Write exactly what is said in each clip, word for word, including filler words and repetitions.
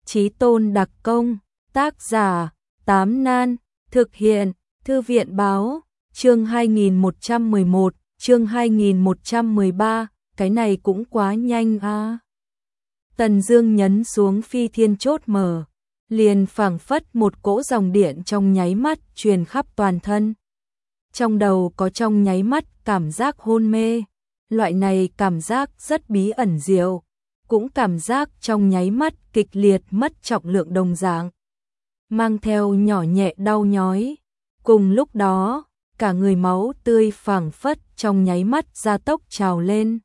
Chí tôn đặc công, tác giả, Tám Nan, thực hiện, Thư viện báo, chương hai nghìn một trăm mười một, chương hai nghìn một trăm mười ba, cái này cũng quá nhanh a. À. Tần Dương nhấn xuống phi thiên chốt mở, liền phảng phất một cỗ dòng điện trong nháy mắt truyền khắp toàn thân. Trong đầu có trong nháy mắt cảm giác hôn mê, loại này cảm giác rất bí ẩn diệu, cũng cảm giác trong nháy mắt kịch liệt mất trọng lượng đồng dạng, mang theo nhỏ nhẹ đau nhói. Cùng lúc đó, cả người máu tươi phảng phất trong nháy mắt gia tốc trào lên.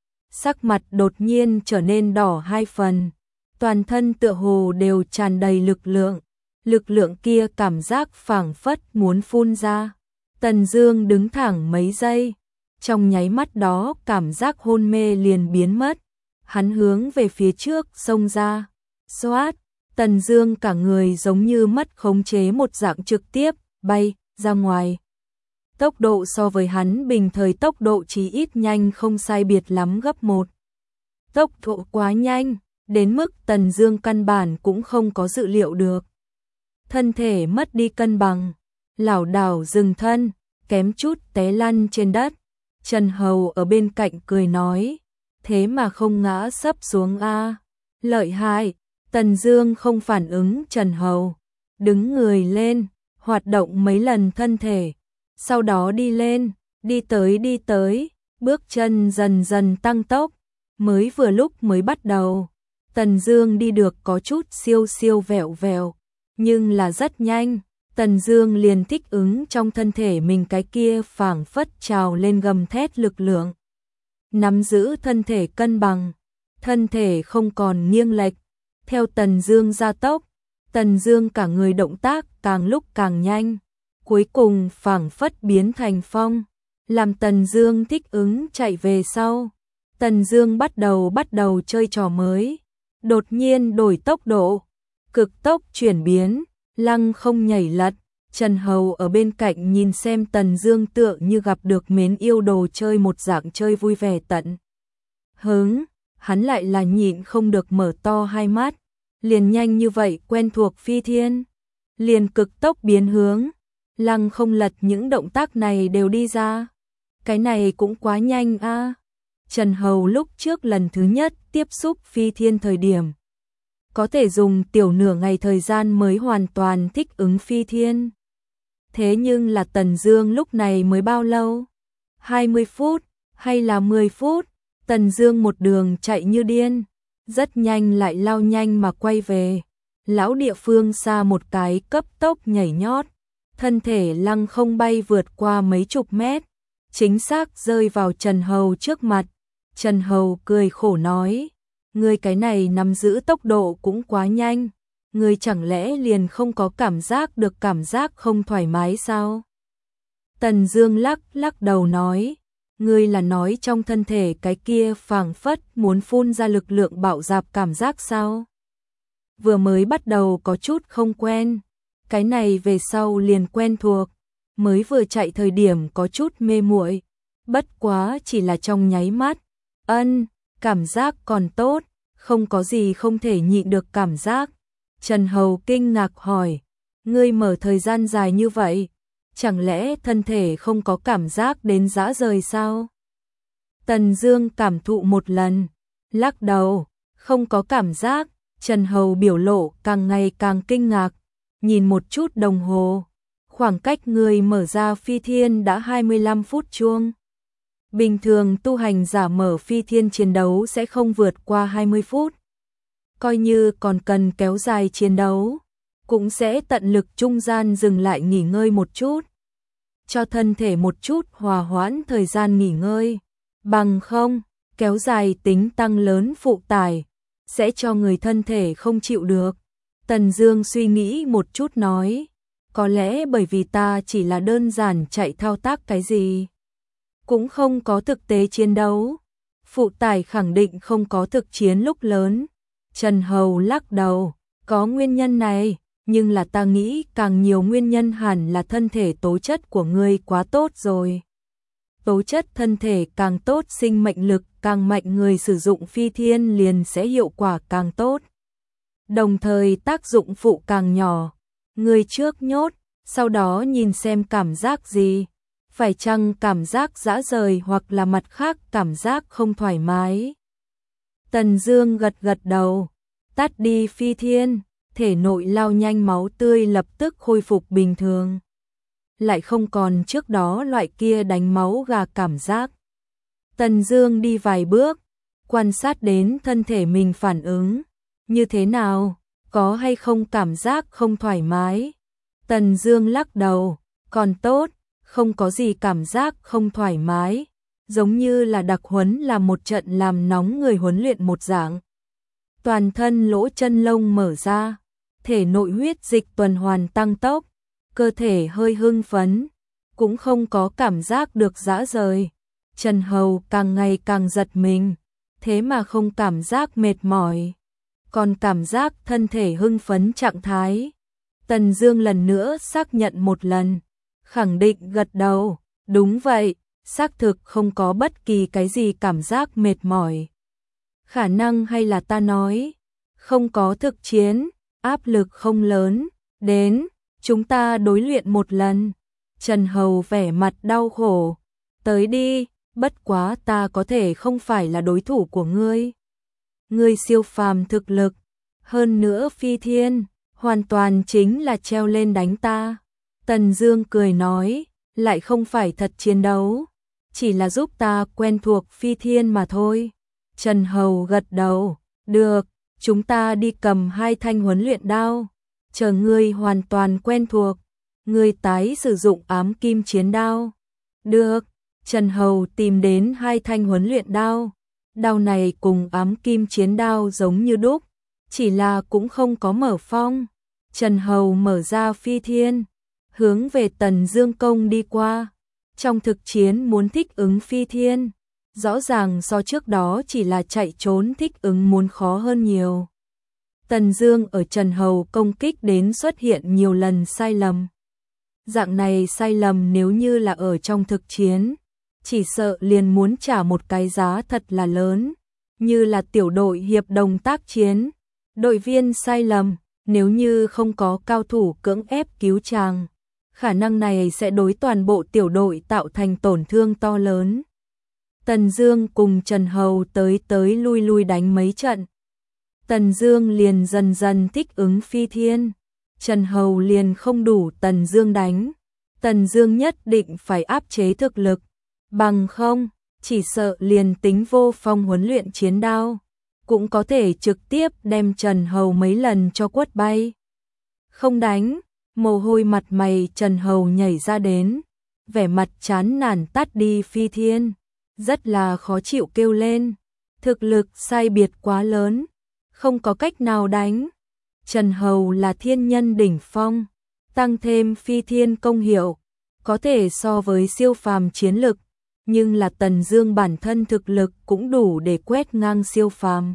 Sắc mặt đột nhiên trở nên đỏ hai phần, toàn thân tựa hồ đều tràn đầy lực lượng, lực lượng kia cảm giác phảng phất muốn phun ra. Tần Dương đứng thẳng mấy giây, trong nháy mắt đó cảm giác hôn mê liền biến mất. Hắn hướng về phía trước xông ra, xoát, Tần Dương cả người giống như mất khống chế một dạng trực tiếp bay ra ngoài. Tốc độ so với hắn bình thời tốc độ chỉ ít nhanh không sai biệt lắm gấp một. Tốc độ quá nhanh, đến mức Tần Dương căn bản cũng không có dự liệu được. Thân thể mất đi cân bằng, lảo đảo dừng thân, kém chút té lăn trên đất. Trần Hầu ở bên cạnh cười nói, thế mà không ngã sấp xuống a, lợi hại. Tần Dương không phản ứng Trần Hầu, đứng người lên, hoạt động mấy lần thân thể, sau đó đi lên, đi tới đi tới, bước chân dần dần tăng tốc. Mới vừa lúc mới bắt đầu, Tần Dương đi được có chút siêu siêu vẹo vẹo, nhưng là rất nhanh, Tần Dương liền thích ứng trong thân thể mình cái kia phảng phất trào lên gầm thét lực lượng. Nắm giữ thân thể cân bằng, thân thể không còn nghiêng lệch. Theo Tần Dương gia tốc, Tần Dương cả người động tác càng lúc càng nhanh, cuối cùng phảng phất biến thành phong, làm Tần Dương thích ứng chạy về sau. Tần Dương bắt đầu bắt đầu chơi trò mới, đột nhiên đổi tốc độ, cực tốc chuyển biến, lăng không nhảy lật. Trần Hầu ở bên cạnh nhìn xem Tần Dương tựa như gặp được mến yêu đồ chơi một dạng chơi vui vẻ tận hứng, hắn lại là nhịn không được mở to hai mắt. Liền nhanh như vậy quen thuộc phi thiên, liền cực tốc biến hướng, lăng không lật, những động tác này đều đi ra. Cái này cũng quá nhanh a. À. Trần Hầu lúc trước lần thứ nhất tiếp xúc phi thiên thời điểm, có thể dùng tiểu nửa ngày thời gian mới hoàn toàn thích ứng phi thiên. Thế nhưng là Tần Dương lúc này mới bao lâu? hai mươi phút hay là mười phút? Tần Dương một đường chạy như điên, rất nhanh lại lao nhanh mà quay về. Lão địa phương xa một cái cấp tốc nhảy nhót, thân thể lăng không bay vượt qua mấy chục mét, chính xác rơi vào Trần Hầu trước mặt. Trần Hầu cười khổ nói, ngươi cái này nắm giữ tốc độ cũng quá nhanh, ngươi chẳng lẽ liền không có cảm giác được cảm giác không thoải mái sao? Tần Dương lắc lắc đầu nói, ngươi là nói trong thân thể cái kia phảng phất muốn phun ra lực lượng bạo dạp cảm giác sao? Vừa mới bắt đầu có chút không quen, cái này về sau liền quen thuộc, mới vừa chạy thời điểm có chút mê muội, bất quá chỉ là trong nháy mắt. Ân, cảm giác còn tốt, không có gì không thể nhịn được cảm giác. Trần Hầu kinh ngạc hỏi, ngươi mở thời gian dài như vậy, chẳng lẽ thân thể không có cảm giác đến rã rời sao? Tần Dương cảm thụ một lần, lắc đầu, không có cảm giác. Trần Hầu biểu lộ càng ngày càng kinh ngạc, nhìn một chút đồng hồ, khoảng cách người mở ra phi thiên đã hai mươi lăm phút chuông. Bình thường tu hành giả mở phi thiên chiến đấu sẽ không vượt qua hai mươi phút. Coi như còn cần kéo dài chiến đấu, cũng sẽ tận lực trung gian dừng lại nghỉ ngơi một chút, cho thân thể một chút hòa hoãn thời gian nghỉ ngơi. Bằng không, kéo dài tính tăng lớn phụ tải, sẽ cho người thân thể không chịu được. Tần Dương suy nghĩ một chút nói, có lẽ bởi vì ta chỉ là đơn giản chạy thao tác cái gì, cũng không có thực tế chiến đấu, phụ tải khẳng định không có thực chiến lúc lớn. Trần Hầu lắc đầu, có nguyên nhân này, nhưng là ta nghĩ càng nhiều nguyên nhân hẳn là thân thể tố chất của ngươi quá tốt rồi. Tố chất thân thể càng tốt, sinh mệnh lực càng mạnh, người sử dụng phi thiên liền sẽ hiệu quả càng tốt. đồng thời tác dụng phụ càng nhỏ. Người trước nhốt, sau đó nhìn xem cảm giác gì. Phải chăng cảm giác dã rời hoặc là mặt khác cảm giác không thoải mái? Tần Dương gật gật đầu, tắt đi phi thiên, thể nội lao nhanh máu tươi lập tức khôi phục bình thường. Lại không còn trước đó loại kia đánh máu gà cảm giác. Tần Dương đi vài bước, quan sát đến thân thể mình phản ứng. Như thế nào? Có hay không cảm giác không thoải mái? Tần Dương lắc đầu, còn tốt, không có gì cảm giác không thoải mái. Giống như là đặc huấn là một trận làm nóng người huấn luyện một dạng. Toàn thân lỗ chân lông mở ra, thể nội huyết dịch tuần hoàn tăng tốc, cơ thể hơi hưng phấn, cũng không có cảm giác được dã rời. Trần Hầu càng ngày càng giật mình, thế mà không cảm giác mệt mỏi, còn cảm giác thân thể hưng phấn trạng thái. Tần Dương lần nữa xác nhận một lần, khẳng định gật đầu, đúng vậy, xác thực không có bất kỳ cái gì cảm giác mệt mỏi. Khả năng hay là ta nói, không có thực chiến, áp lực không lớn, đến, chúng ta đối luyện một lần. Trần Hầu vẻ mặt đau khổ, tới đi, bất quá ta có thể không phải là đối thủ của ngươi. Ngươi siêu phàm thực lực, hơn nữa phi thiên, hoàn toàn chính là treo lên đánh ta. Tần Dương cười nói, lại không phải thật chiến đấu, chỉ là giúp ta quen thuộc phi thiên mà thôi. Trần Hầu gật đầu, được, chúng ta đi cầm hai thanh huấn luyện đao, chờ ngươi hoàn toàn quen thuộc, ngươi tái sử dụng ám kim chiến đao. Được, Trần Hầu tìm đến hai thanh huấn luyện đao, đao này cùng ám kim chiến đao giống như đúc, chỉ là cũng không có mở phong. Trần Hầu mở ra phi thiên, hướng về Tần Dương công đi qua. Trong thực chiến muốn thích ứng phi thiên, rõ ràng so trước đó chỉ là chạy trốn thích ứng muốn khó hơn nhiều. Tần Dương ở Trần Hầu công kích đến xuất hiện nhiều lần sai lầm. Dạng này sai lầm nếu như là ở trong thực chiến, chỉ sợ liền muốn trả một cái giá thật là lớn, như là tiểu đội hiệp đồng tác chiến, đội viên sai lầm, nếu như không có cao thủ cưỡng ép cứu chàng, khả năng này sẽ đối toàn bộ tiểu đội tạo thành tổn thương to lớn. Tần Dương cùng Trần Hầu tới tới lui lui đánh mấy trận. Tần Dương liền dần dần thích ứng phi thiên, Trần Hầu liền không đủ Tần Dương đánh. Tần Dương nhất định phải áp chế thực lực, bằng không, chỉ sợ liền tính vô phong huấn luyện chiến đao, cũng có thể trực tiếp đem Trần Hầu mấy lần cho quất bay. Không đánh, mồ hôi mặt mày Trần Hầu nhảy ra đến, vẻ mặt chán nản tắt đi phi thiên, rất là khó chịu kêu lên, thực lực sai biệt quá lớn, không có cách nào đánh. Trần Hầu là thiên nhân đỉnh phong, tăng thêm phi thiên công hiệu, có thể so với siêu phàm chiến lực, nhưng là Tần Dương bản thân thực lực cũng đủ để quét ngang siêu phàm.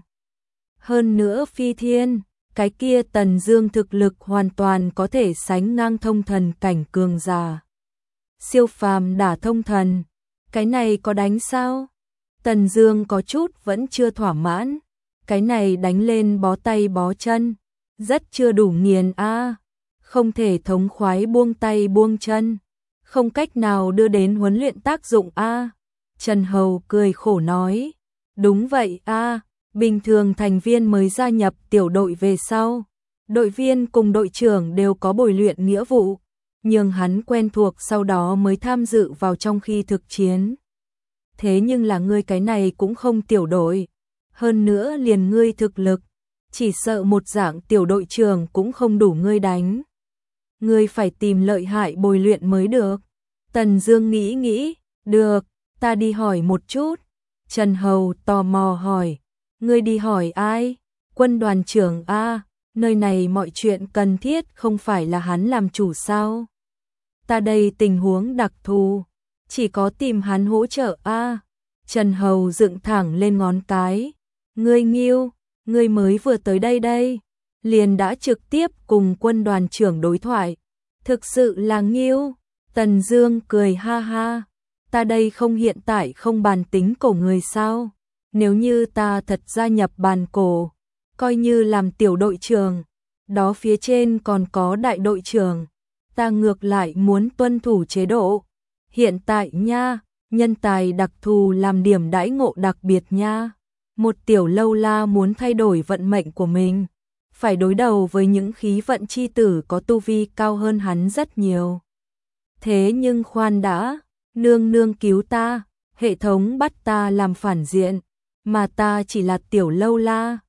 Hơn nữa phi thiên, cái kia Tần Dương thực lực hoàn toàn có thể sánh ngang thông thần cảnh cường giả. Siêu phàm đả thông thần, cái này có đánh sao? Tần Dương có chút vẫn chưa thỏa mãn, cái này đánh lên bó tay bó chân, rất chưa đủ nghiền a, à. Không thể thống khoái buông tay buông chân, không cách nào đưa đến huấn luyện tác dụng a. À. Trần Hầu cười khổ nói, đúng vậy a, à. Bình thường thành viên mới gia nhập tiểu đội về sau, đội viên cùng đội trưởng đều có bồi luyện nghĩa vụ, nhưng hắn quen thuộc sau đó mới tham dự vào trong khi thực chiến. Thế nhưng là ngươi cái này cũng không tiểu đội, hơn nữa liền ngươi thực lực, chỉ sợ một dạng tiểu đội trưởng cũng không đủ ngươi đánh. Ngươi phải tìm lợi hại bồi luyện mới được. Tần Dương nghĩ nghĩ, được, ta đi hỏi một chút. Trần Hầu tò mò hỏi, ngươi đi hỏi ai? Quân đoàn trưởng a, nơi này mọi chuyện cần thiết không phải là hắn làm chủ sao? Ta đây tình huống đặc thù, chỉ có tìm hắn hỗ trợ a. Trần Hầu dựng thẳng lên ngón cái, ngươi Nghiêu, ngươi mới vừa tới đây đây, liền đã trực tiếp cùng quân đoàn trưởng đối thoại, thực sự là Nghiêu. Tần Dương cười ha ha, ta đây không hiện tại không bàn tính cổ người sao? Nếu như ta thật gia nhập bàn cổ, coi như làm tiểu đội trưởng, đó phía trên còn có đại đội trưởng, ta ngược lại muốn tuân thủ chế độ. Hiện tại nha, nhân tài đặc thù làm điểm đãi ngộ đặc biệt nha. Một tiểu lâu la muốn thay đổi vận mệnh của mình, phải đối đầu với những khí vận chi tử có tu vi cao hơn hắn rất nhiều. Thế nhưng khoan đã, nương nương cứu ta, hệ thống bắt ta làm phản diện, mà ta chỉ là tiểu lâu la,